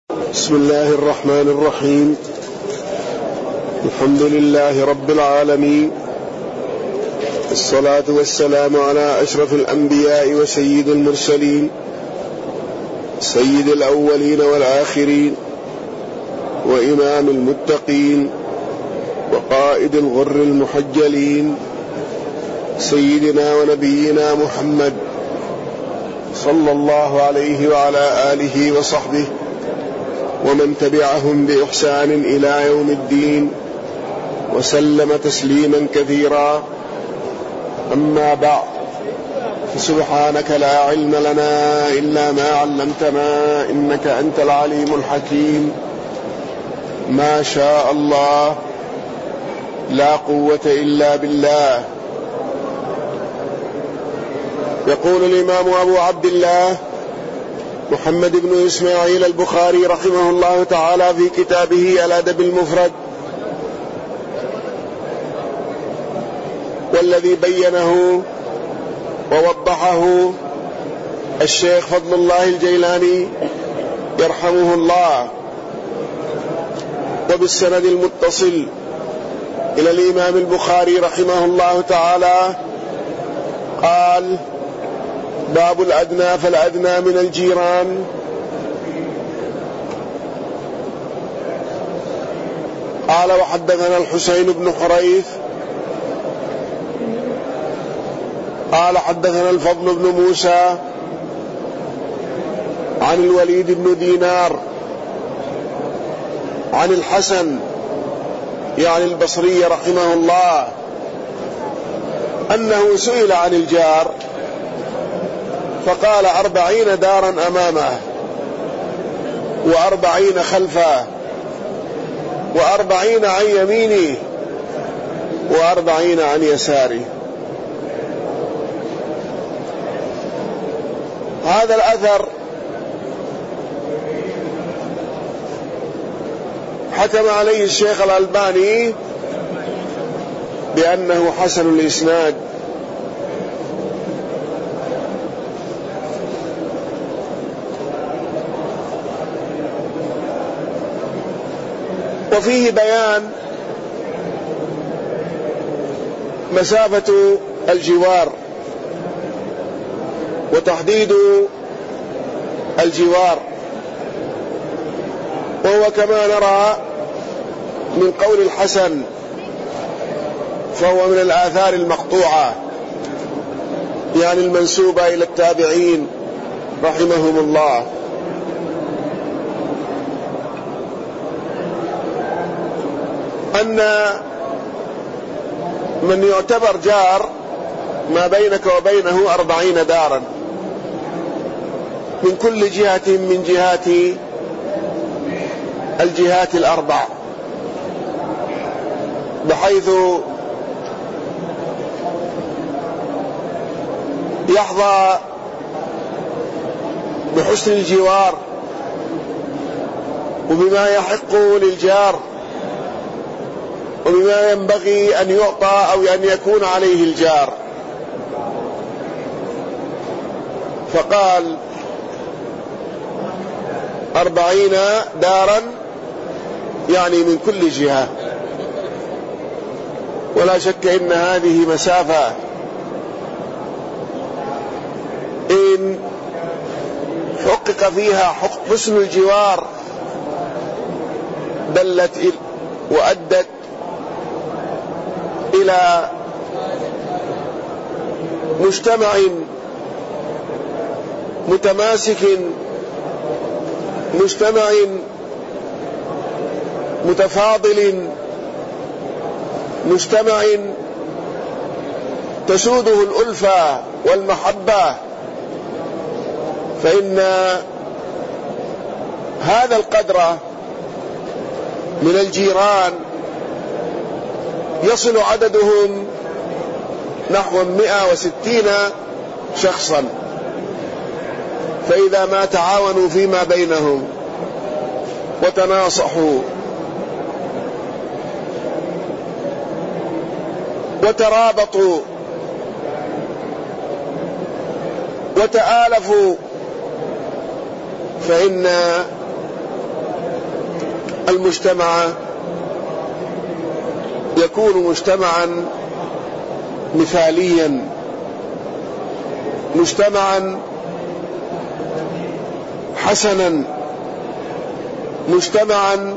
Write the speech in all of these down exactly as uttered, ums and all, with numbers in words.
بسم الله الرحمن الرحيم. الحمد لله رب العالمين، الصلاة والسلام على أشرف الأنبياء وسيد المرسلين، سيد الأولين والآخرين، وإمام المتقين، وقائد الغر المحجلين، سيدنا ونبينا محمد صلى الله عليه وعلى آله وصحبه ومن تبعهم بإحسان إلى يوم الدين، وسلم تسليما كثيرا. أما بعد، فسبحانك لا علم لنا إلا ما علمتنا إنك أنت العليم الحكيم. ما شاء الله، لا قوة إلا بالله. يقول الإمام أبو عبد الله محمد بن إسماعيل البخاري رحمه الله تعالى في كتابه الأدب المفرد، والذي بينه ووضحه الشيخ فضل الله الجيلاني يرحمه الله، وبالسند المتصل إلى الإمام البخاري رحمه الله تعالى قال: باب الأدنى فالأدنى من الجيران. قال: وحدثنا الحسين بن حريث قال: حدثنا الفضل بن موسى عن الوليد بن دينار عن الحسن يعني البصري رحمه الله أنه سئل عن الجار فقال: أربعين دارا أمامه، وأربعين خلفه، وأربعين عن يمينه، وأربعين عن يساره. هذا الأثر حكم عليه الشيخ الألباني بأنه حسن الإسناد، وفيه بيان مسافة الجوار وتحديد الجوار، وهو كما نرى من قول الحسن، فهو من الآثار المقطوعة يعني المنسوبة إلى التابعين رحمهم الله. أن من يعتبر جار ما بينك وبينه أربعين دارا من كل جهة من جهات الجهات الأربع، بحيث يحظى بحسن الجوار وبما يحق للجار وبما ينبغي أن يعطى أو أن يكون عليه الجار. فقال: أربعين دارا يعني من كل جهة، ولا شك إن هذه مسافة إن حقق فيها حسن الجوار دلت وأدت إلى مجتمع متماسك، مجتمع متفاضل، مجتمع تسوده الألفة والمحبة. فإن هذا القدر من الجيران يصل عددهم نحو مئة وستين شخصا، فإذا ما تعاونوا فيما بينهم وتناصحوا وترابطوا وتآلفوا فإن المجتمع يكون مجتمعا مثاليا، مجتمعا حسنا، مجتمعا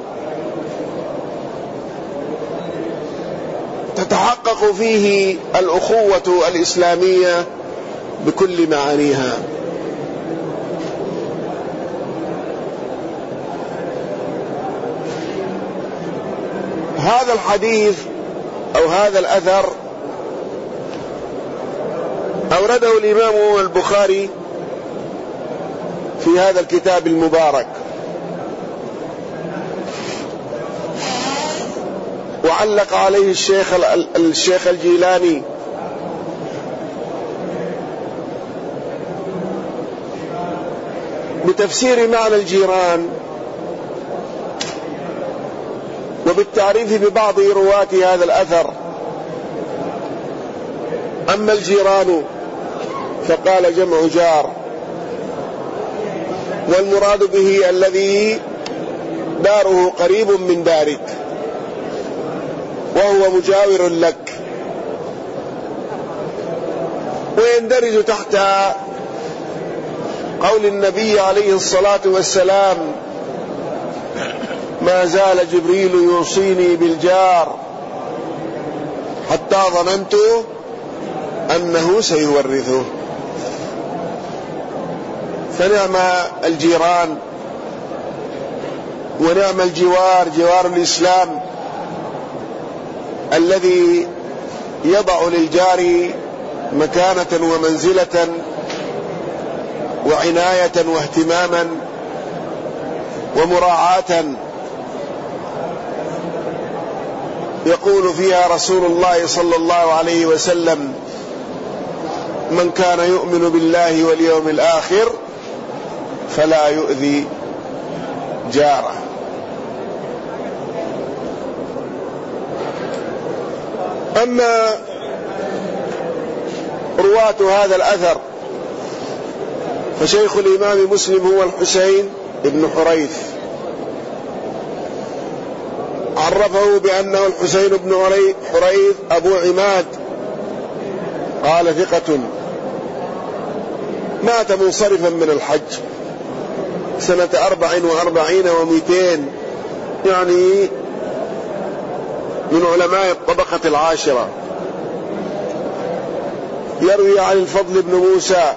تتحقق فيه الأخوة الإسلامية بكل معانيها. هذا الحديث أو هذا الأثر أورده الإمام البخاري في هذا الكتاب المبارك، وعلق عليه الشيخ الشيخ الجيلاني بتفسير معنى الجيران وبالتعريف ببعض رواة هذا الأثر. أما الجيران فقال جمع جار، والمراد به الذي داره قريب من دارك وهو مجاور لك، ويندرج تحت قول النبي عليه الصلاة والسلام: ما زال جبريل يوصيني بالجار حتى ظننت أنه سيورثه. فنعم الجيران ونعم الجوار، جوار الإسلام الذي يضع للجار مكانة ومنزلة وعناية واهتماما ومراعاة يقول فيها رسول الله صلى الله عليه وسلم: من كان يؤمن بالله واليوم الآخر فلا يؤذي جاره. أما رواة هذا الأثر فشيخ الإمام مسلم هو الحسين بن حريث، عرفه بأنه الحسين بن حريث أبو عماد، قال ثقة، مات منصرفا من الحج سنة أربع وأربعين ومئتين، يعني من علماء الطبقة العاشرة. يروي عن الفضل بن موسى،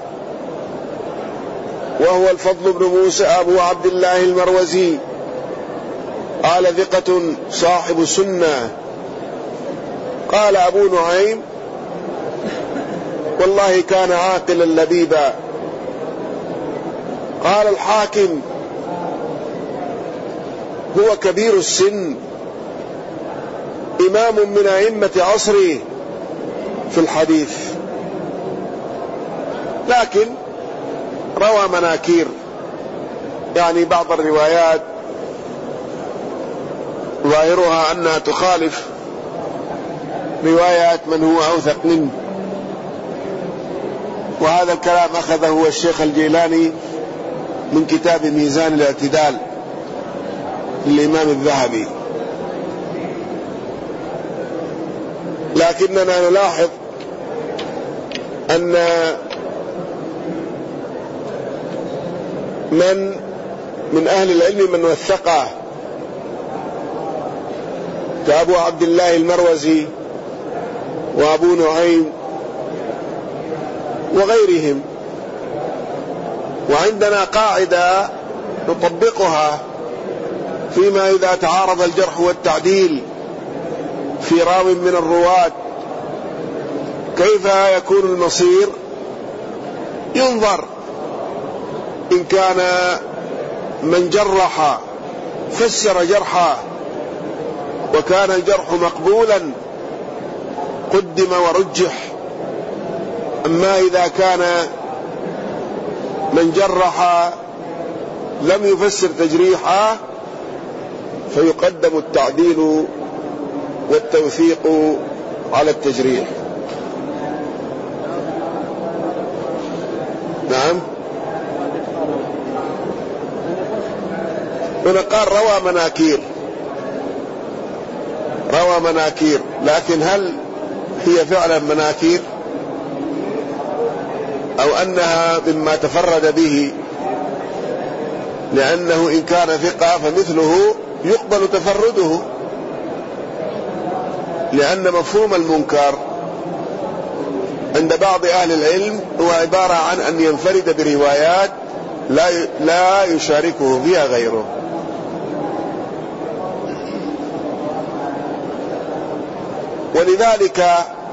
وهو الفضل بن موسى أبو عبد الله المروزي، قال ثقة صاحب سنة. قال أبو نعيم: والله كان عاقلا لبيبا. قال الحاكم: هو كبير السن، إمام من أئمة عصره في الحديث، لكن روى مناكير، يعني بعض الروايات ظاهرها أنها تخالف روايات من هو أوثق منه. وهذا الكلام أخذه الشيخ الجيلاني من كتاب ميزان الاعتدال للإمام الذهبي. لكننا نلاحظ أن من من أهل العلم من وثقه كأبو عبد الله المروزي وأبو نعيم وغيرهم. وعندنا قاعدة نطبقها فيما إذا تعارض الجرح والتعديل في راو من الرواة، كيف يكون المصير؟ ينظر إن كان من جرح فسر جرحه وكان الجرح مقبولا قدم ورجح، أما إذا كان من جرح لم يفسر تجريحه فيقدم التعديل والتوثيق على التجريح. نعم. هنا قال روى مناكير، روى مناكير، لكن هل هي فعلا مناكير أو أنها مما تفرد به؟ لأنه إن كان ثقة فمثله يقبل تفرده، لأن مفهوم المنكر عند بعض أهل العلم هو عبارة عن أن ينفرد بروايات لا لا يشاركه فيها غيره. ولذلك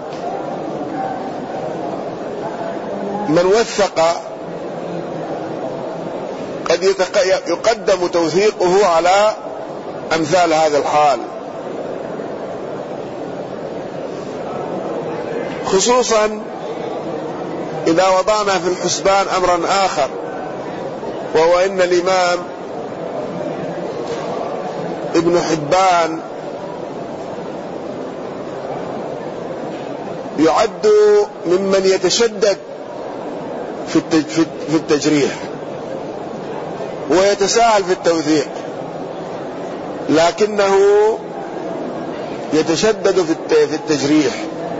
من وثق قد يقدم توثيقه على أمثال هذا الحال، خصوصا إذا وضعنا في الحسبان أمرا آخر، وهو أن الإمام ابن حبان يعد ممن يتشدد في التجريح ويتساهل في التوثيق، لكنه يتشدد في التجريح.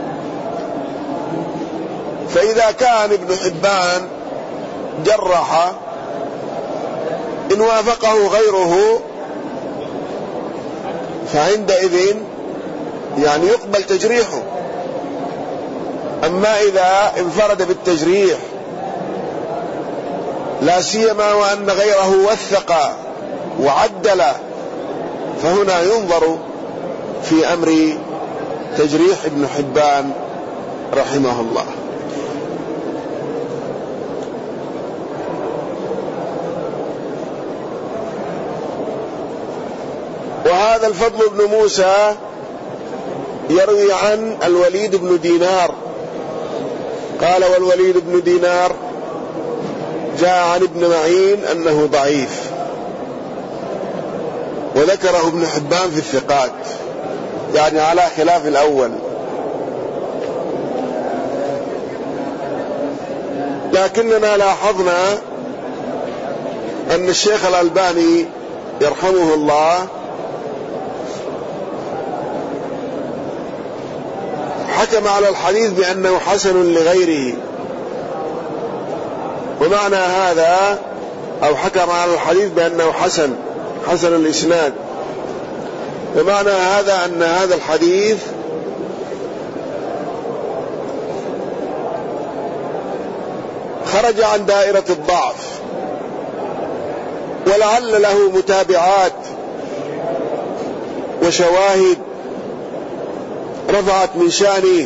فإذا كان ابن حبان جرح إن وافقه غيره فعندئذ يعني يقبل تجريحه. أما إذا انفرد بالتجريح لا سيما وأن غيره وثق وعدل، فهنا ينظر في أمر تجريح ابن حبان رحمه الله. وهذا الفضل بن موسى يروي عن الوليد بن دينار قال: والوليد بن دينار جاء عن ابن معين أنه ضعيف، وذكره ابن حبان في الثقات، يعني على خلاف الأول. لكننا لاحظنا أن الشيخ الألباني يرحمه الله حكم على الحديث بأنه حسن لغيره، ومعنى هذا أو حكم على الحديث بأنه حسن حسن الإسناد، ومعنى هذا أن هذا الحديث خرج عن دائرة الضعف، ولعل له متابعات وشواهد رفعت من شانه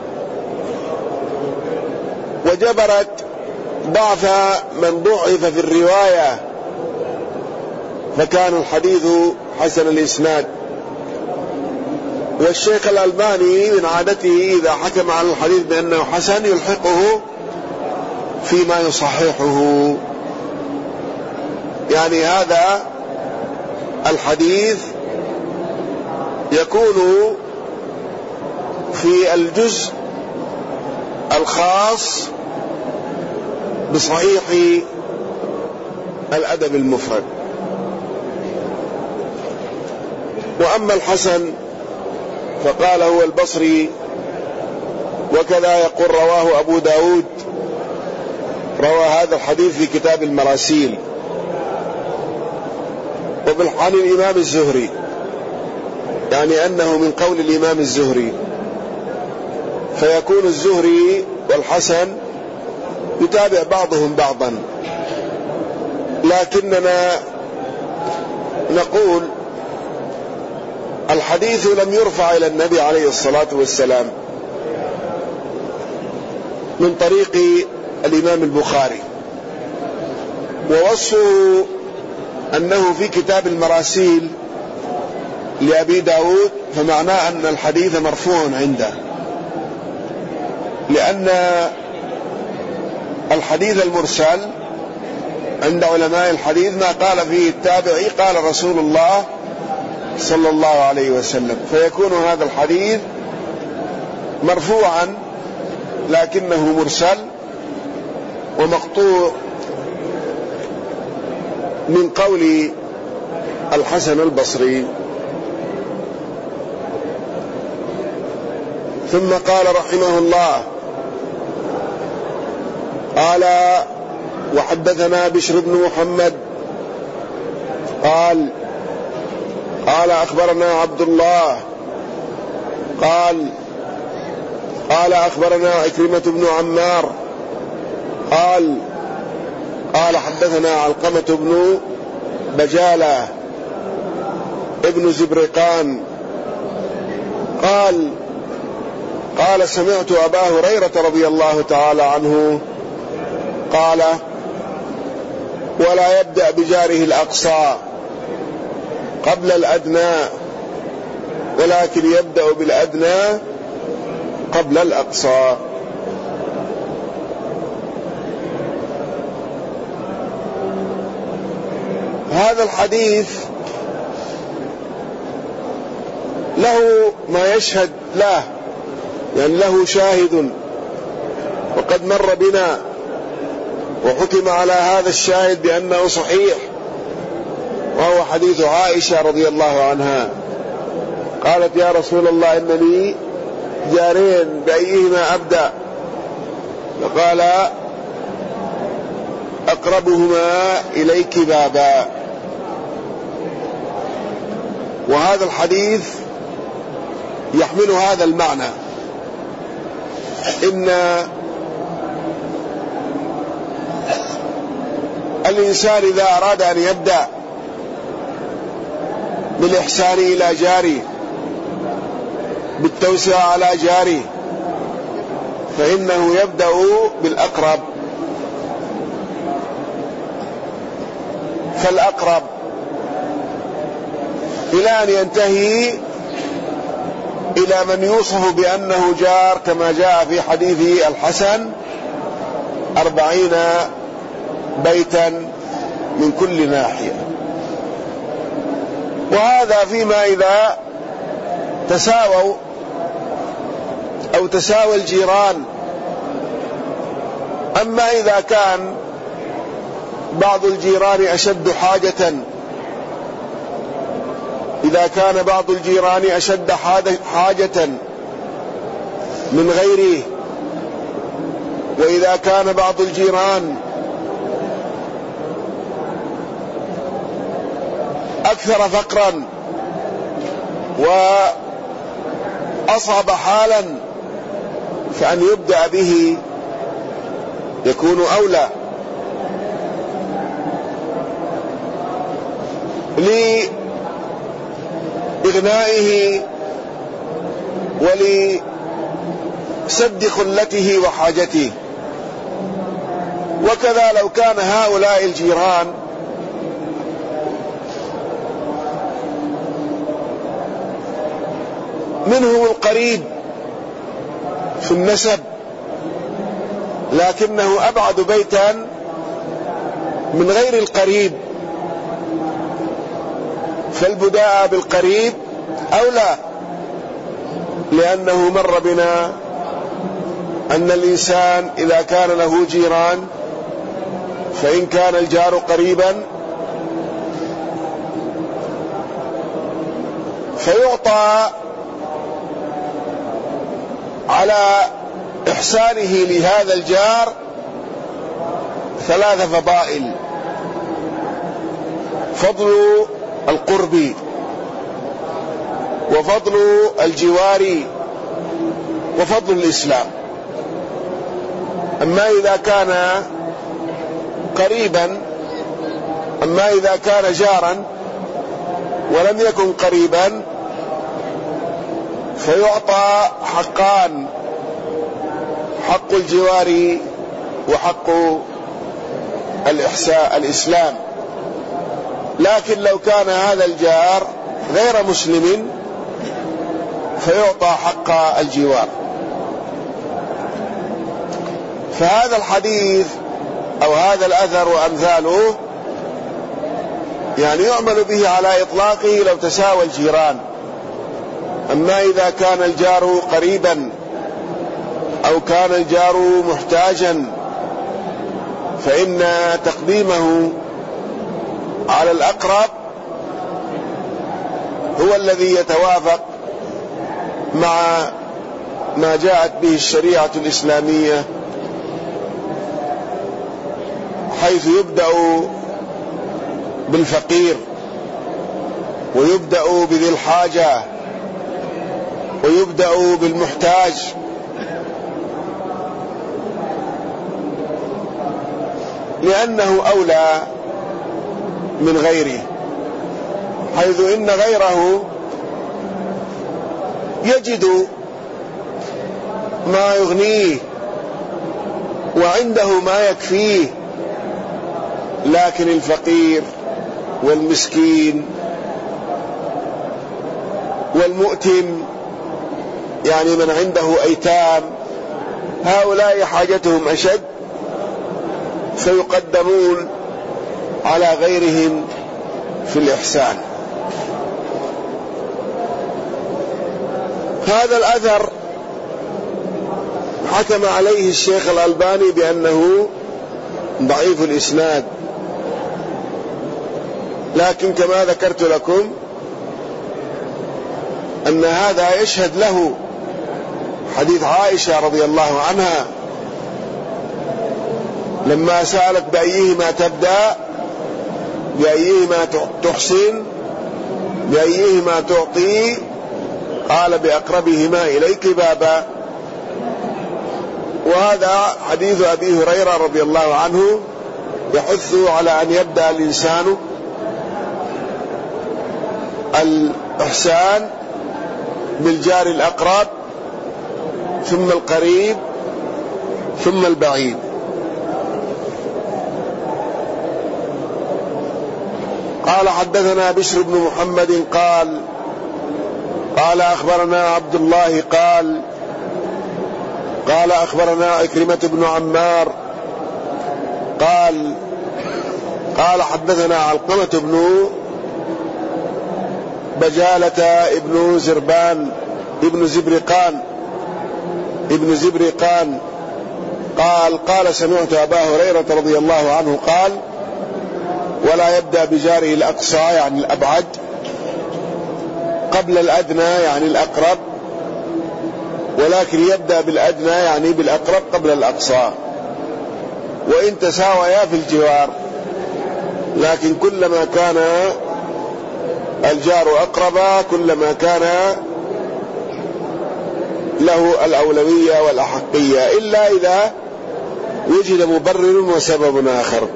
وجبرت ضعف من ضعف في الرواية، فكان الحديث حسن الإسناد. والشيخ الألباني من عادته إذا حكم على الحديث بأنه حسن يلحقه فيما يصححه، يعني هذا الحديث يكون في الجزء الخاص بصحيح الأدب المفرد. وأما الحسن فقال هو البصري، وكذا يقول رواه أبو داود، روى هذا الحديث في كتاب المراسيل. وعن الإمام الزهري، يعني أنه من قول الإمام الزهري، فيكون الزهري والحسن يتابع بعضهم بعضا. لكننا نقول الحديث لم يرفع إلى النبي عليه الصلاة والسلام من طريق الإمام البخاري، ووصفه أنه في كتاب المراسيل لأبي داود، فمعناه أن الحديث مرفوع عنده، لأن الحديث المرسل عند علماء الحديث ما قال فيه التابعي قال رسول الله صلى الله عليه وسلم، فيكون هذا الحديث مرفوعا لكنه مرسل ومقطوع من قول الحسن البصري. ثم قال رحمه الله: قال: وحدثنا بشر بن محمد قال قال أخبرنا عبد الله قال قال أخبرنا عكرمة بن عمار قال قال حدثنا علقمة بن بجالة ابن زبرقان قال قال سمعت أبا هريرة رضي الله تعالى عنه قال: ولا يبدأ بجاره الأقصى قبل الأدنى، ولكن يبدأ بالأدنى قبل الأقصى. هذا الحديث له ما يشهد له، يعني له شاهد وقد مر بنا وحكم على هذا الشاهد بأنه صحيح، وهو حديث عائشة رضي الله عنها قالت: يا رسول الله إن لي جارين بأيهما أبدأ؟ فقال: أقربهما إليك بابا. وهذا الحديث يحمل هذا المعنى، إن الإنسان إذا أراد أن يبدأ بالإحسان إلى جاره، بالتوسعة على جاره، فإنه يبدأ بالأقرب، فالأقرب إلى أن ينتهي إلى من يوصف بأنه جار، كما جاء في حديث الحسن: أربعين بيتا من كل ناحية. وهذا فيما إذا تساووا أو تساوى الجيران. أما إذا كان بعض الجيران أشد حاجة إذا كان بعض الجيران أشد حاجة من غيره، وإذا كان بعض الجيران أكثر فقرا وأصعب حالا، فأن يبدأ به يكون أولى، لإغنائه ولسد خلته وحاجته. وكذا لو كان هؤلاء الجيران منهم القريب في النسب لكنه أبعد بيتا من غير القريب، فالبداء بالقريب أولى، لأنه مر بنا أن الإنسان إذا كان له جيران فإن كان الجار قريبا فيعطى على إحسانه لهذا الجار ثلاث فضائل: فضل القرب، وفضل الجوار، وفضل الإسلام. أما إذا كان قريبا أما إذا كان جارا ولم يكن قريبا فيعطى حقان: حق الجوار وحق الإحساء الإسلام. لكن لو كان هذا الجار غير مسلم فيعطى حق الجوار. فهذا الحديث أو هذا الأثر وأمثاله يعني يعمل به على إطلاقه لو تساوى الجيران. أما إذا كان الجار قريبا أو كان الجار محتاجا فإن تقديمه على الأقرب هو الذي يتوافق مع ما جاءت به الشريعة الإسلامية، حيث يبدأ بالفقير ويبدأ بذي الحاجة ويبدأ بالمحتاج، لأنه أولى من غيره، حيث إن غيره يجد ما يغنيه وعنده ما يكفيه، لكن الفقير والمسكين والمؤتم، يعني من عنده أيتام، هؤلاء حاجتهم أشد، فيقدمون على غيرهم في الإحسان. هذا الأثر حكم عليه الشيخ الألباني بأنه ضعيف الإسناد، لكن كما ذكرت لكم أن هذا يشهد له حديث عائشة رضي الله عنها لما سألت بأيهما تبدأ، بأيهما تحسن، بأيهما تعطي، قال بأقربهما إليك بابا. وهذا حديث أبي هريرة رضي الله عنه يحث على أن يبدأ الإنسان الإحسان بالجار الأقرب، ثم القريب، ثم البعيد. قال حدثنا بشر بن محمد قال قال أخبرنا عبد الله قال قال أخبرنا إكرمة بن عمار قال قال حدثنا علقمة بن بجالة ابن زربان ابن زبرقان ابن زبرقان قال قال سمعت أبا هريرة رضي الله عنه قال ولا يبدأ بجاره الأقصى يعني الأبعد قبل الأدنى يعني الأقرب، ولكن يبدأ بالأدنى يعني بالأقرب قبل الأقصى، وإن تساويا في الجوار، لكن كلما كان الجار أقرب كلما كان له الأولوية والأحقية، إلا إذا وجد مبرر وسبب آخر.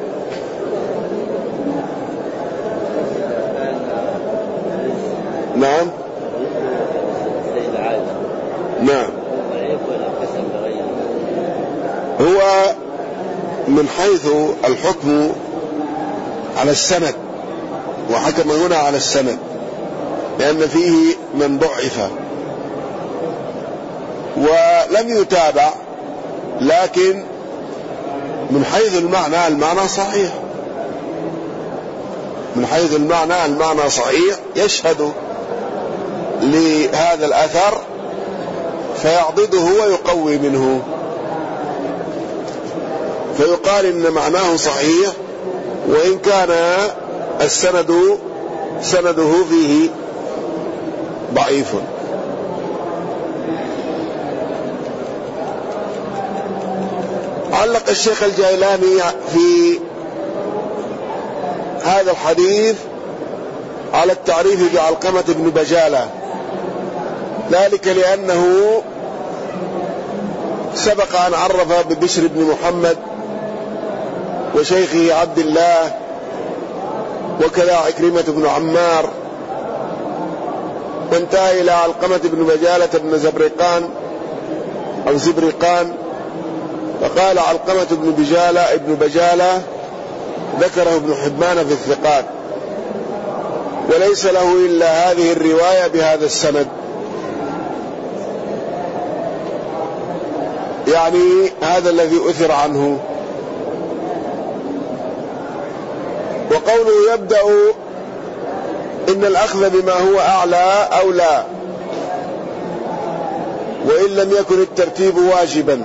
نعم نعم هو من حيث الحكم على السند، وحكم هنا على السند لأن فيه من ضعف ولم يتابع، لكن من حيث المعنى المعنى صحيح، من حيث المعنى المعنى صحيح، يشهد لهذا الأثر فيعضده ويقوي منه، فيقال إن معناه صحيح وإن كان السند سنده فيه ضعيف. علق الشيخ الجيلاني في هذا الحديث على التعريف بعلقمة بن بجالة، ذلك لأنه سبق أن عرف ببشر بن محمد وشيخه عبد الله وكذا عكرمة بن عمار، وانتهى إلى علقمة بن بجالة بن زبرقان أو زبرقان، فقال علقمة بن بجالة ابن بجالة ذكره ابن حبان في الثقات، وليس له إلا هذه الرواية بهذا السند، يعني هذا الذي أثر عنه. وقوله يبدأ إن الأخذ بما هو أعلى أولى، وإن لم يكن الترتيب واجبا،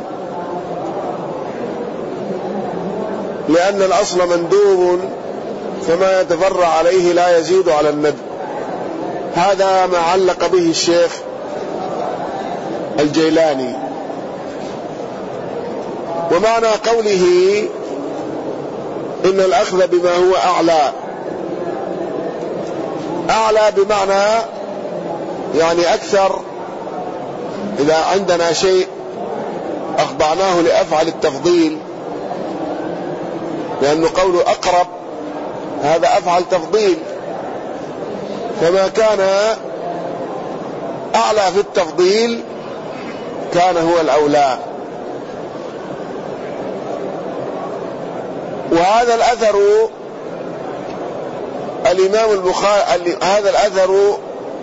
لأن الأصل مندوب فما يتفرع عليه لا يزيد على الندب. هذا ما علق به الشيخ الجيلاني. ومعنى قوله إن الأخذ بما هو أعلى، أعلى بمعنى يعني أكثر. إذا عندنا شيء أخضعناه لأفعل التفضيل، لأنه قوله أقرب هذا أفعل تفضيل، فما كان أعلى في التفضيل كان هو الأولى. وهذا الأثر الإمام البخاري، هذا الأثر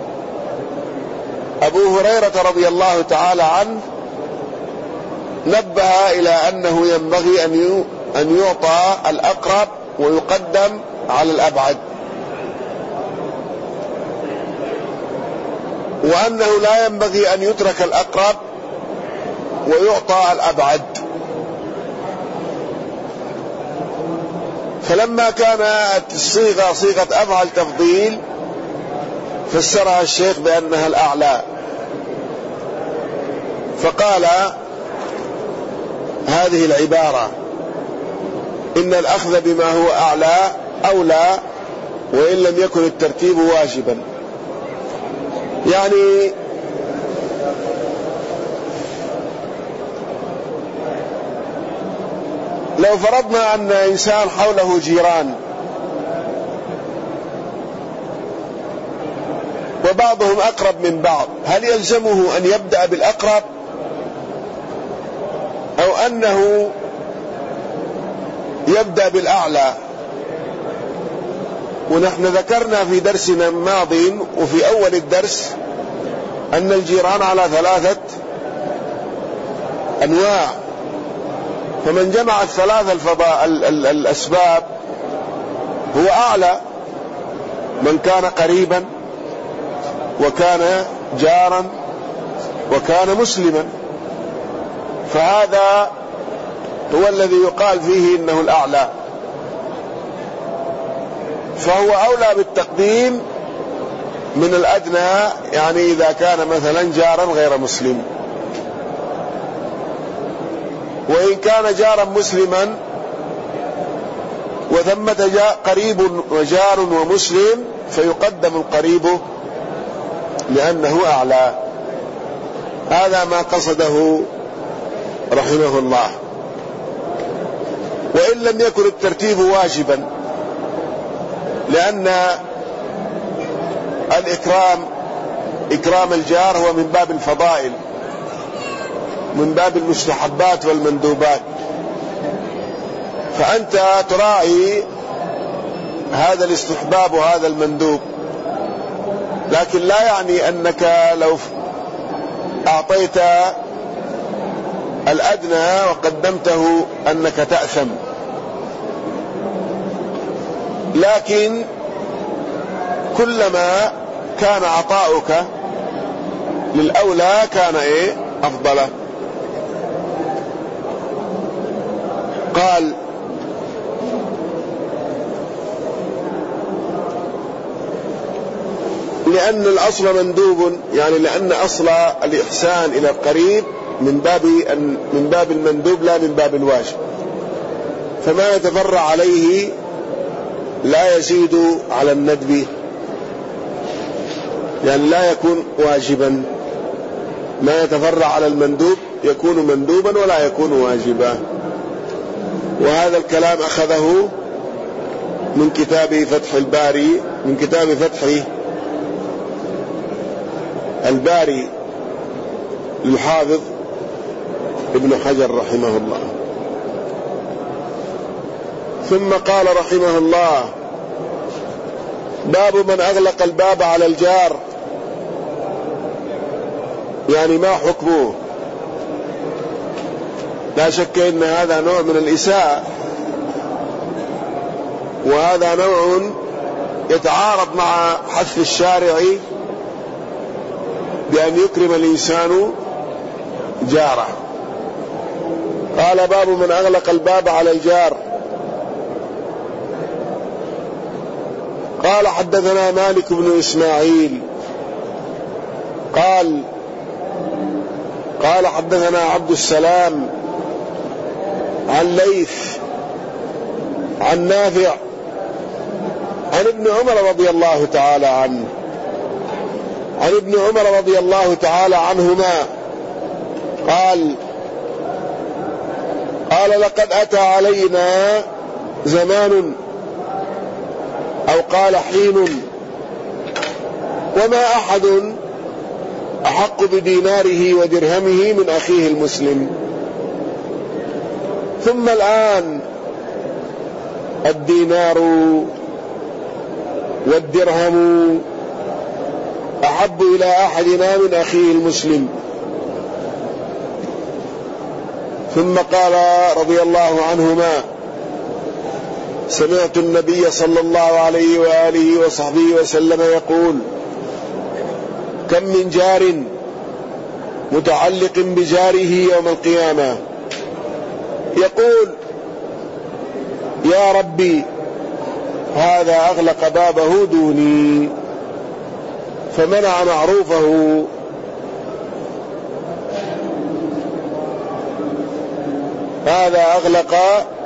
أبو هريرة رضي الله تعالى عنه نبه إلى أنه ينبغي أن يعطى الأقرب ويقدم على الأبعد، وأنه لا ينبغي أن يترك الأقرب ويعطى الأبعد. فلما كانت الصيغة صيغة أفعل تفضيل فسرها الشيخ بأنها الأعلى، فقال هذه العبارة إن الأخذ بما هو أعلى أولى وإن لم يكن الترتيب واجبا. يعني لو فرضنا أن إنسان حوله جيران وبعضهم أقرب من بعض، هل يلزمه أن يبدأ بالأقرب أو أنه يبدأ بالأعلى؟ ونحن ذكرنا في درسنا الماضي وفي أول الدرس أن الجيران على ثلاثة أنواع، فمن جمع الثلاث الفضاء الأسباب هو أعلى، من كان قريبا وكان جارا وكان مسلما، فهذا هو الذي يقال فيه إنه الأعلى، فهو أولى بالتقديم من الأدنى، يعني إذا كان مثلا جارا غير مسلم. وإن كان جارا مسلما وثمة قريب وجار ومسلم فيقدم القريب لأنه أعلى. هذا ما قصده رحمه الله. وإن لم يكن الترتيب واجبا، لأن الإكرام إكرام الجار هو من باب الفضائل، من باب المستحبات والمندوبات، فأنت تراعي هذا الاستحباب وهذا المندوب، لكن لا يعني أنك لو أعطيت الأدنى وقدمته أنك تأثم، لكن كلما كان عطاؤك للأولى كان إيه أفضل. قال لأن الأصل مندوب، يعني لأن أصل الإحسان إلى القريب من باب من باب المندوب لا من باب الواجب، فما يتفرع عليه لا يزيد على الندب، يعني لا يكون واجبا. ما يتفرع على المندوب يكون مندوبا ولا يكون واجبا. وهذا الكلام أخذه من كتاب فتح الباري، من كتاب فتح الباري للحافظ ابن حجر رحمه الله. ثم قال رحمه الله: باب من أغلق الباب على الجار، يعني ما حكمه؟ لا شك أن هذا نوع من الإساءة، وهذا نوع يتعارض مع حث الشارع بأن يكرم الإنسان جاره. قال: باب من أغلق الباب على الجار. قال: حدثنا مالك بن إسماعيل قال: قال حدثنا عبد السلام عن ليث عن نافع عن ابن عمر رضي الله تعالى عنه عن ابن عمر رضي الله تعالى عنهما قال قال لقد أتى علينا زمان أو قال حين وما أحد أحق بديناره ودرهمه من أخيه المسلم، ثم الآن الدينار والدرهم أحب إلى أحدنا من أخيه المسلم. ثم قال رضي الله عنهما سمعت النبي صلى الله عليه وآله وصحبه وسلم يقول كم من جار متعلق بجاره يوم القيامة يقول يا ربي هذا أغلق بابه دوني فمنع معروفه هذا أغلق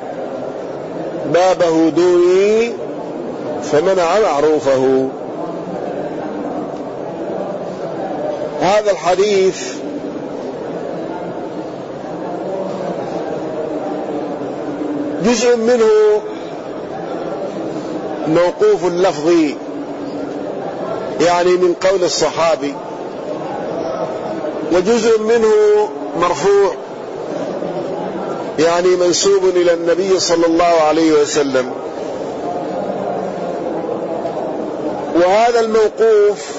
بابه دوني فمنع معروفه. هذا الحديث جزء منه موقوف لفظي يعني من قول الصحابي، وجزء منه مرفوع يعني منسوب إلى النبي صلى الله عليه وسلم. وهذا الموقوف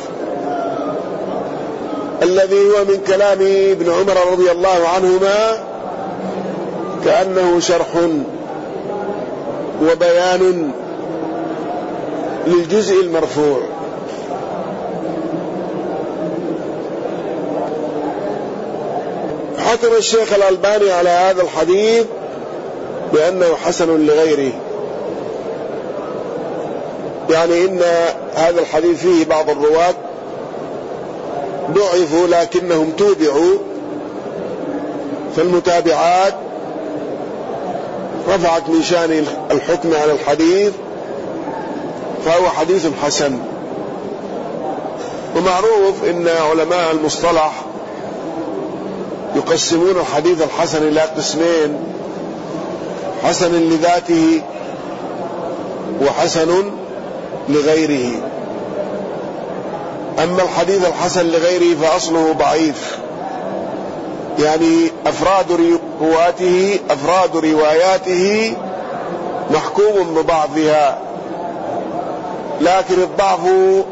الذي هو من كلام ابن عمر رضي الله عنهما كأنه شرح وبيان للجزء المرفوع. حكم الشيخ الألباني على هذا الحديث بأنه حسن لغيره، يعني إن هذا الحديث فيه بعض الرواة ضعفوا لكنهم توبعوا، فالمتابعات رفعت من شان الحكم على الحديث فهو حديث حسن. ومعروف إن علماء المصطلح يقسمون الحديث الحسن إلى قسمين: حسن لذاته وحسن لغيره. أما الحديث الحسن لغيره فأصله ضعيف، يعني أفراد رواته أفراد رواياته محكوم بضعفها، لكن الضعف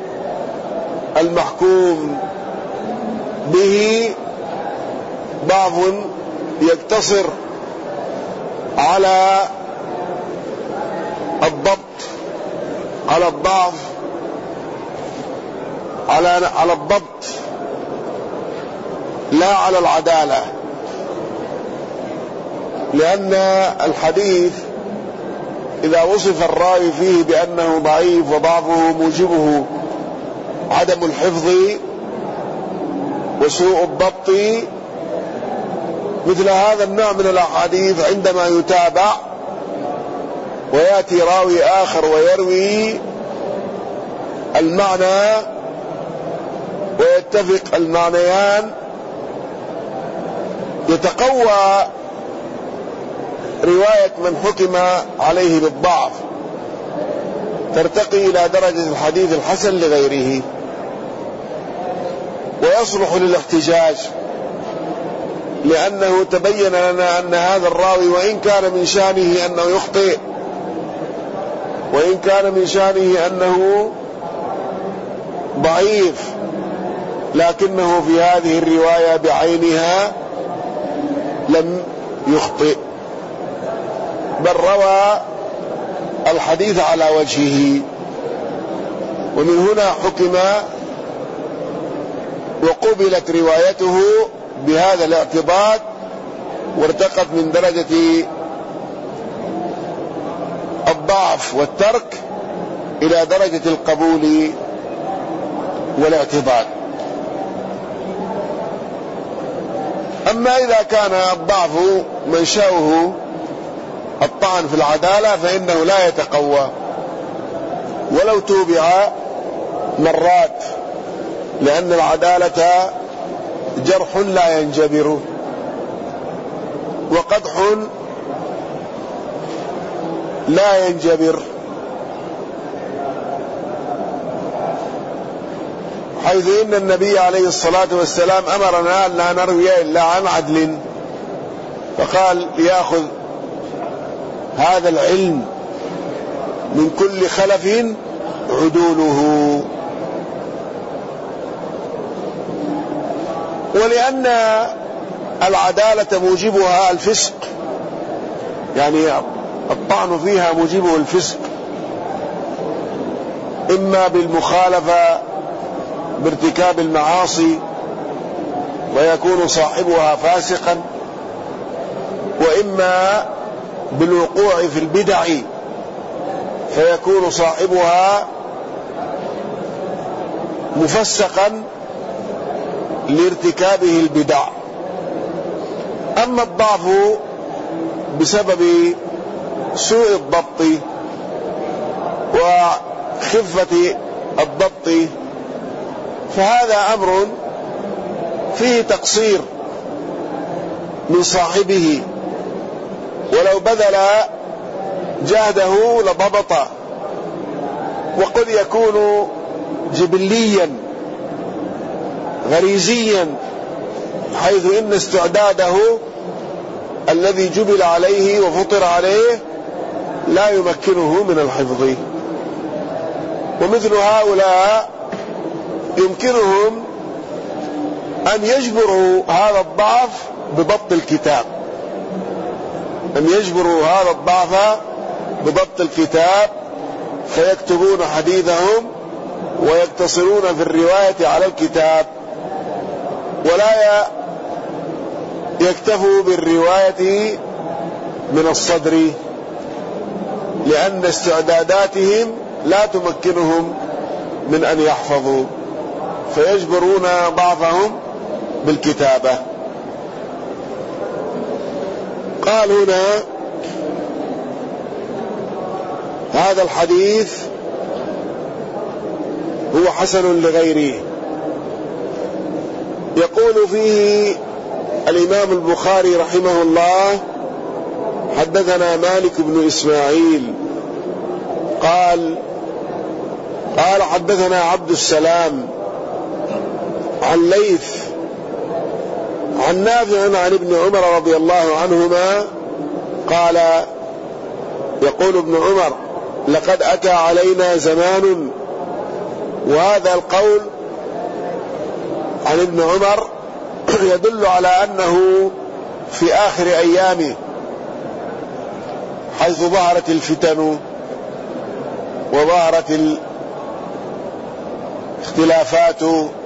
المحكوم به ضعف يقتصر على الضبط على الضعف على على الضبط لا على العدالة، لأن الحديث إذا وصف الراوي فيه بأنه ضعيف وضعفه موجبه عدم الحفظ وسوء الضبط، مثل هذا النوع من الأحاديث عندما يتابع ويأتي راوي آخر ويروي المعنى ويتفق المعنيان يتقوى رواية من حكم عليه بالضعف، ترتقي إلى درجة الحديث الحسن لغيره ويصلح للاحتجاج، لأنه تبين لنا أن هذا الراوي وإن كان من شانه أنه يخطئ وإن كان من شانه أنه ضعيف، لكنه في هذه الرواية بعينها لم يخطئ، بل روى الحديث على وجهه. ومن هنا حكم وقبلت روايته بهذا الاعتبار، وارتقت من درجة الضعف والترك إلى درجة القبول والاعتبار. أما إذا كان الضعف منشأه الطعن في العدالة فإنه لا يتقوى ولو توبع مرات، لأن العدالة جرح لا ينجبر، وقدح لا ينجبر، حيث إن النبي عليه الصلاة والسلام أمرنا أن لا نروي إلا عن عدل، فقال ليأخذ هذا العلم من كل خلف عدوله. ولأن العدالة موجبها الفسق، يعني الطعن فيها موجبه الفسق، إما بالمخالفة بارتكاب المعاصي ويكون صاحبها فاسقا، وإما بالوقوع في البدع فيكون صاحبها مفسقا لارتكابه البدع. أما الضعف بسبب سوء الضبط وخفة الضبط فهذا أمر فيه تقصير من صاحبه، ولو بذل جهده لضبط. وقد يكون جبليا غريزيا، حيث إن استعداده الذي جبل عليه وفطر عليه لا يمكنه من الحفظ. ومثل هؤلاء يمكنهم أن يجبروا هذا الضعف بضبط الكتاب، أن يجبروا هذا الضعف بضبط الكتاب، فيكتبون حديثهم ويقتصرون في الرواية على الكتاب، ولا يكتفوا بالرواية من الصدر، لأن استعداداتهم لا تمكنهم من أن يحفظوا، فيجبرون ضعفهم بالكتابة. قال هنا هذا الحديث هو حسن لغيره. يقول فيه الإمام البخاري رحمه الله: حدثنا مالك بن إسماعيل قال قال حدثنا عبد السلام عن ليث عن نافع عن ابن عمر رضي الله عنهما قال: يقول ابن عمر: لقد أتى علينا زمان. وهذا القول عن ابن عمر يدل على أنه في آخر أيامه، حيث ظهرت الفتن وظهرت الاختلافات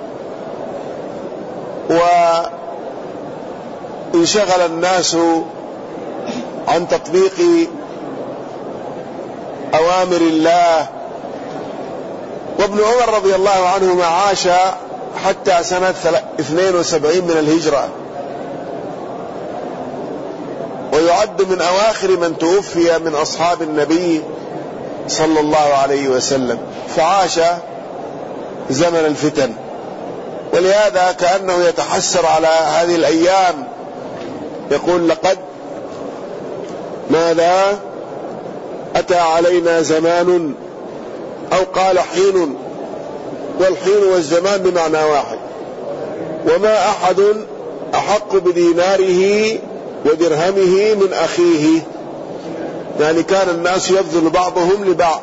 وانشغل الناس عن تطبيق أوامر الله. وابن عمر رضي الله عنهما عاش حتى سنة اثنين وسبعين من الهجرة، ويعد من أواخر من توفي من أصحاب النبي صلى الله عليه وسلم، فعاش زمن الفتن. ولهذا كأنه يتحسر على هذه الأيام، يقول: لقد ماذا أتى علينا زمان، أو قال حين، والحين والزمان بمعنى واحد. وما أحد أحق بديناره ودرهمه من أخيه، يعني كان الناس يبذل بعضهم لبعض،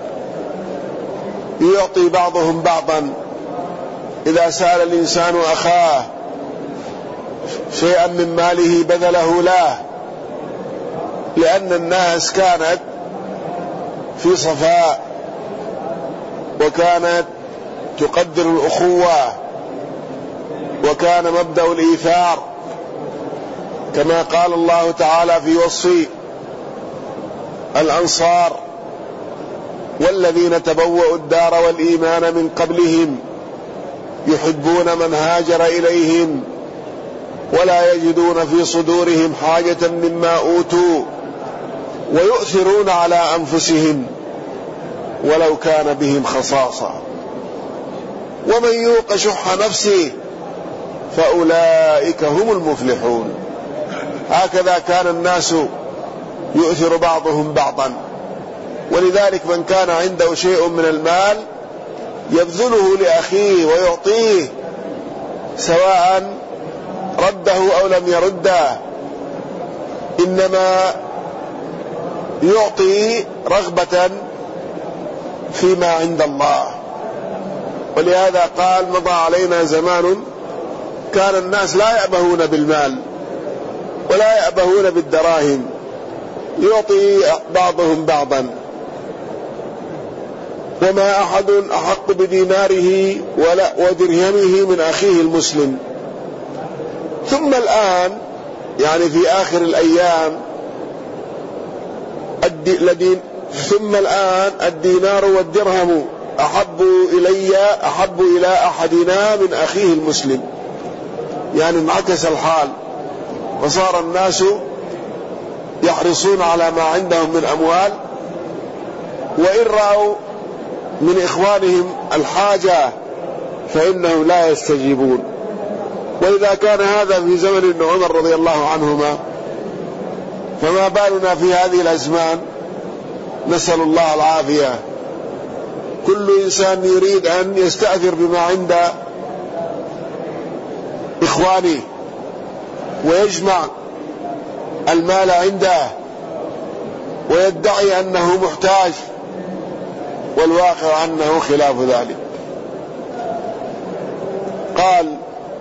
يعطي بعضهم بعضا. إذا سأل الإنسان أخاه شيئا من ماله بذله له، لأن الناس كانت في صفاء، وكانت تقدر الأخوة، وكان مبدأ الإيثار، كما قال الله تعالى في وصف الأنصار: والذين تبوأوا الدار والإيمان من قبلهم يحبون من هاجر إليهم ولا يجدون في صدورهم حاجة مما أوتوا ويؤثرون على أنفسهم ولو كان بهم خصاصة ومن يوق شح نفسه فأولئك هم المفلحون. هكذا كان الناس يؤثر بعضهم بعضا، ولذلك من كان عنده شيء من المال يبذله لأخيه ويعطيه سواء رده أو لم يرده، إنما يعطي رغبة فيما عند الله. ولهذا قال مضى علينا زمان كان الناس لا يأبهون بالمال ولا يأبهون بالدراهم، يعطي بعضهم بعضا، وما أحد أحق بديناره ولا ودرهمه من أخيه المسلم. ثم الآن يعني في آخر الأيام الدين ثم الآن الدينار والدرهم أحب إلي أحب إلى أحدنا من أخيه المسلم. يعني انعكس الحال، وصار الناس يحرصون على ما عندهم من أموال، وإن رأوا من إخوانهم الحاجة فإنهم لا يستجيبون. وإذا كان هذا في زمن ابن عمر رضي الله عنهما، فما بالنا في هذه الأزمان؟ نسأل الله العافية. كل إنسان يريد أن يستأثر بما عند إخوانه ويجمع المال عنده ويدعي أنه محتاج، والواقع أنه خلاف ذلك. قال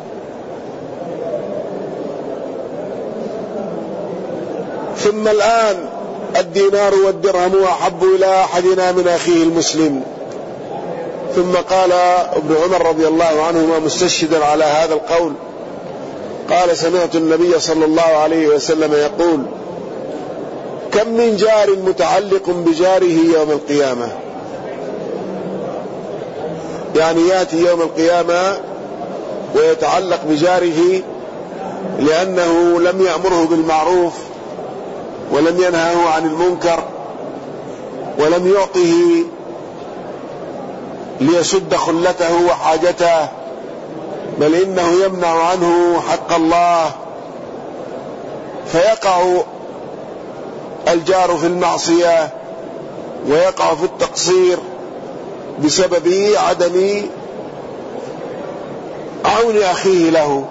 ثم الآن الدينار والدرهم أحب إلى أحدنا من أخيه المسلم. ثم قال ابن عمر رضي الله عنهما مستشهدا على هذا القول، قال سمعت النبي صلى الله عليه وسلم يقول كم من جار متعلق بجاره يوم القيامة. يعني يأتي يوم القيامة ويتعلق بجاره لأنه لم يأمره بالمعروف ولم ينهاه عن المنكر ولم يعطه ليسد خلته وحاجته، بل إنه يمنع عنه حق الله، فيقع الجار في المعصية ويقع في التقصير بسبب عدم عون أخيه له.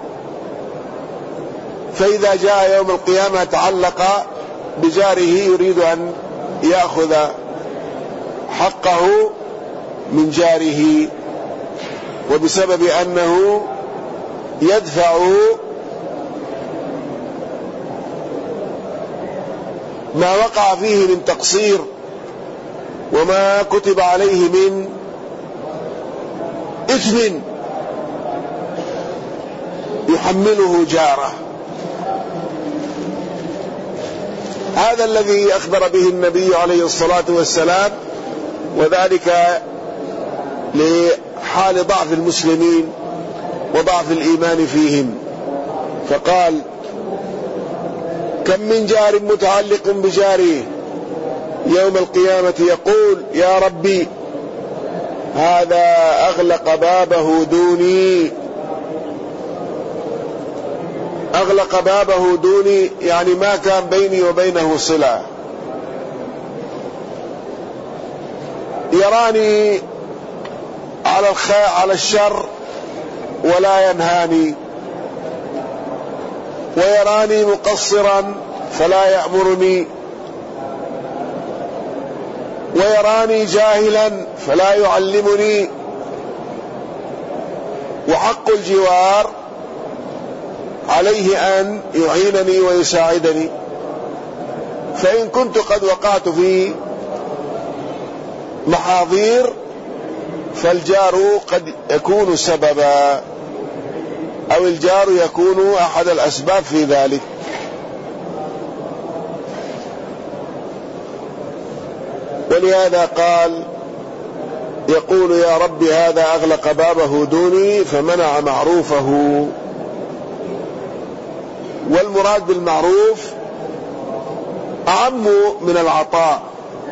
فإذا جاء يوم القيامة تعلق بجاره يريد أن يأخذ حقه من جاره، وبسبب أنه يدفع ما وقع فيه من تقصير وما كتب عليه من إثم يحمله جاره. هذا الذي أخبر به النبي عليه الصلاة والسلام، وذلك لحال ضعف المسلمين وضعف الإيمان فيهم. فقال كم من جار متعلق بجاره يوم القيامة يقول يا ربي هذا أغلق بابه دوني، أغلق بابه دوني يعني ما كان بيني وبينه صلة، يراني على الخير على الشر ولا ينهاني، ويراني مقصرا فلا يأمرني، ويراني جاهلا فلا يعلمني. وحق الجوار عليه أن يعينني ويساعدني، فإن كنت قد وقعت في محاضير فالجار قد يكون سببا، أو الجار يكون أحد الأسباب في ذلك. ولهذا قال يقول يا رب هذا أغلق بابه دوني فمنع معروفه. والمراد بالمعروف أعم من العطاء.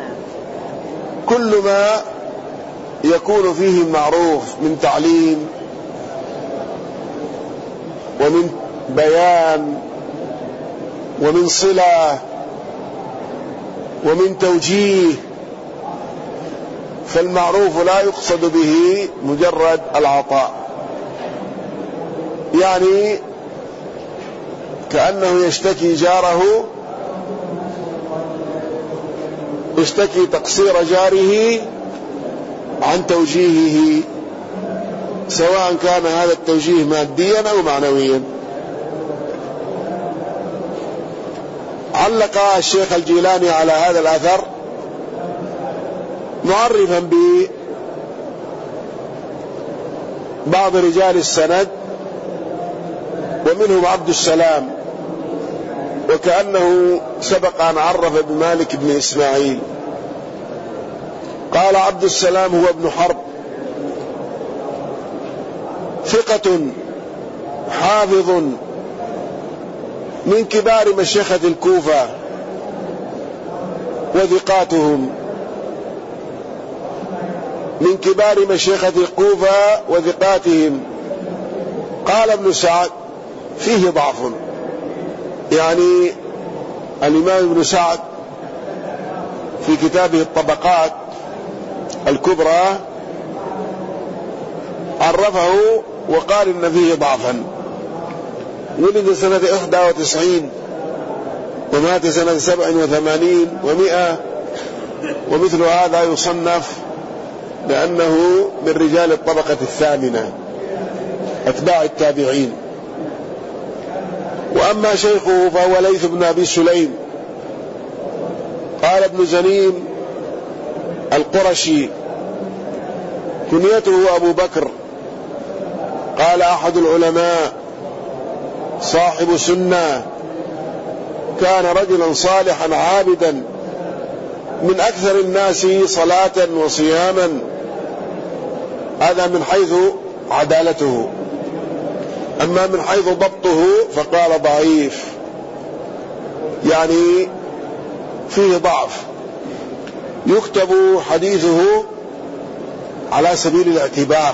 كل ما يكون فيه معروف من تعليم ومن بيان ومن صلة ومن توجيه، فالمعروف لا يقصد به مجرد العطاء، يعني كأنه يشتكي جاره، يشتكي تقصير جاره عن توجيهه، سواء كان هذا التوجيه ماديا أو معنويا. علق الشيخ الجيلاني على هذا الأثر معرفا ببعض رجال السند ومنهم عبد السلام، وكأنه سبق أن عرف بمالك بن إسماعيل. قال عبد السلام هو ابن حرب، ثقة حافظ من كبار مشيخة الكوفة وثقاتهم، من كبار مشيخة الكوفة وثقاتهم. قال ابن سعد فيه ضعف، يعني الإمام ابن سعد في كتابه الطبقات الكبرى عرفه وقال إن فيه ضعفا. ولد سنة إحدى وتسعين ومات سنة سبع وثمانين ومئة، ومثل هذا يصنف لأنه من رجال الطبقة الثامنة أتباع التابعين. وأما شيخه فهو ليث بن أبي سليم. قال ابن زنيم القرشي كنيته أبو بكر. قال أحد العلماء صاحب سنة، كان رجلا صالحا عابدا من أكثر الناس صلاة وصياما. هذا من حيث عدالته، أما من حيث ضبطه فقال ضعيف، يعني فيه ضعف، يكتب حديثه على سبيل الاعتبار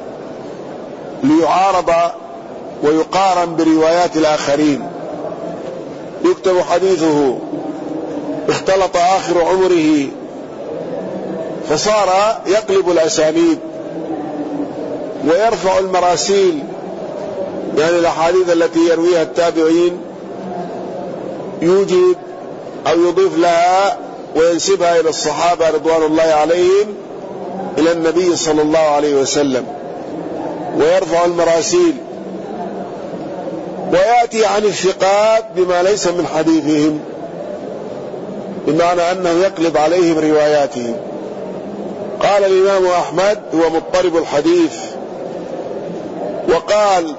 ليعارض ويقارن بروايات الآخرين. يكتب حديثه اختلط آخر عمره فصار يقلب الأسانيد ويرفع المراسيل، يعني الأحاديث التي يرويها التابعين يوجد أو يضيف لها وينسبها إلى الصحابة رضوان الله عليهم إلى النبي صلى الله عليه وسلم، ويرفع المراسيل ويأتي عن الثقات بما ليس من حديثهم، بمعنى أنه يقلب عليهم رواياتهم. قال الإمام أحمد هو مضطرب الحديث، وقال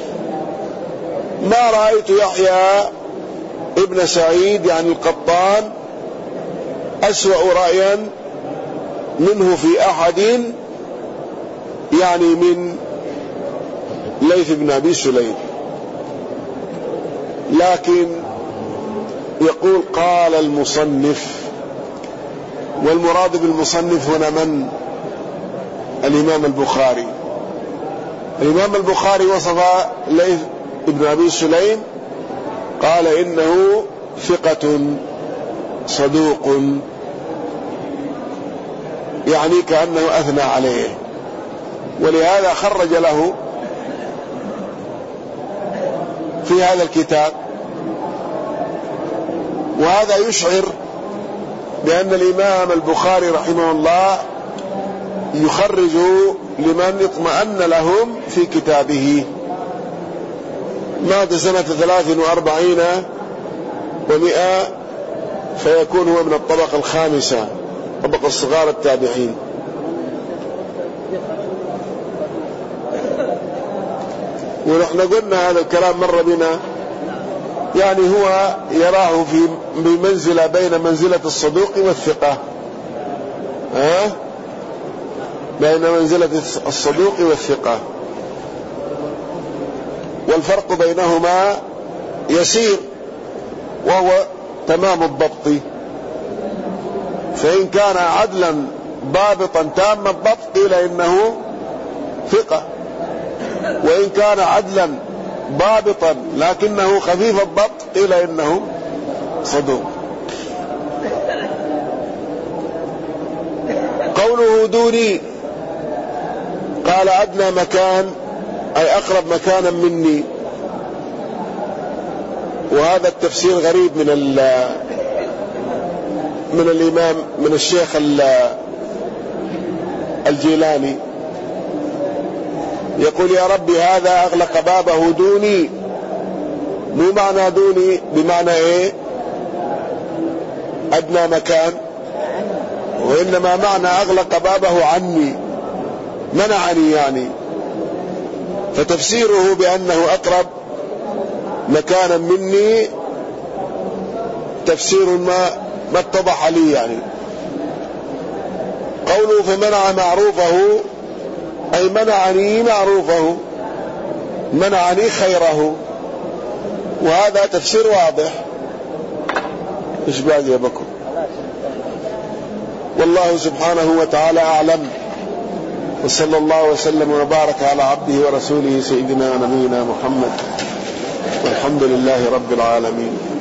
ما رأيت يحيى ابن سعيد يعني القطان أسوأ رأيا منه في أحد، يعني من ليث بن أبي سليم. لكن يقول قال المصنف، والمراد بالمصنف هنا من؟ الإمام البخاري. الإمام البخاري وصف ليث بن أبي سليم قال إنه ثقة صدوق، يعني كأنه أثنى عليه، ولهذا خرج له في هذا الكتاب. وهذا يشعر بأن الإمام البخاري رحمه الله يخرج لمن اطمأن لهم في كتابه. مات سنة ثلاث وأربعين ومئة، فيكون هو من الطبقة الخامسة، طبقة الصغار التابعين. ونحن قلنا هذا الكلام مر بنا، يعني هو يراه في بمنزلة بين منزلة الصدوق والثقة، ها؟ بين منزلة الصدوق والثقة، والفرق بينهما يسير وهو تمام الضبط. فإن كان عدلا ضابطا تام الضبط قيل إنه ثقة، وإن كان عدلا ضابطا لكنه خفيف الضبط قيل إنه صدوق. قوله دوني قال أدنى مكان أي أقرب مكانا مني، وهذا التفسير غريب من من الإمام من الشيخ الجيلاني، يقول يا ربي هذا أغلق بابه دوني، مو معنى دوني بمعنى إيه أدنى مكان، وإنما معنى أغلق بابه عني، منعني يعني. فتفسيره بأنه أقرب مكانا مني تفسير ما ما اتضح لي يعني. قوله فمنع معروفه أي منعني معروفه، منعني خيره، وهذا تفسير واضح. إيش باقي يا بكر؟ والله سبحانه وتعالى أعلم، وصلى الله وسلم وبارك على عبده ورسوله سيدنا ونبينا محمد، والحمد لله رب العالمين.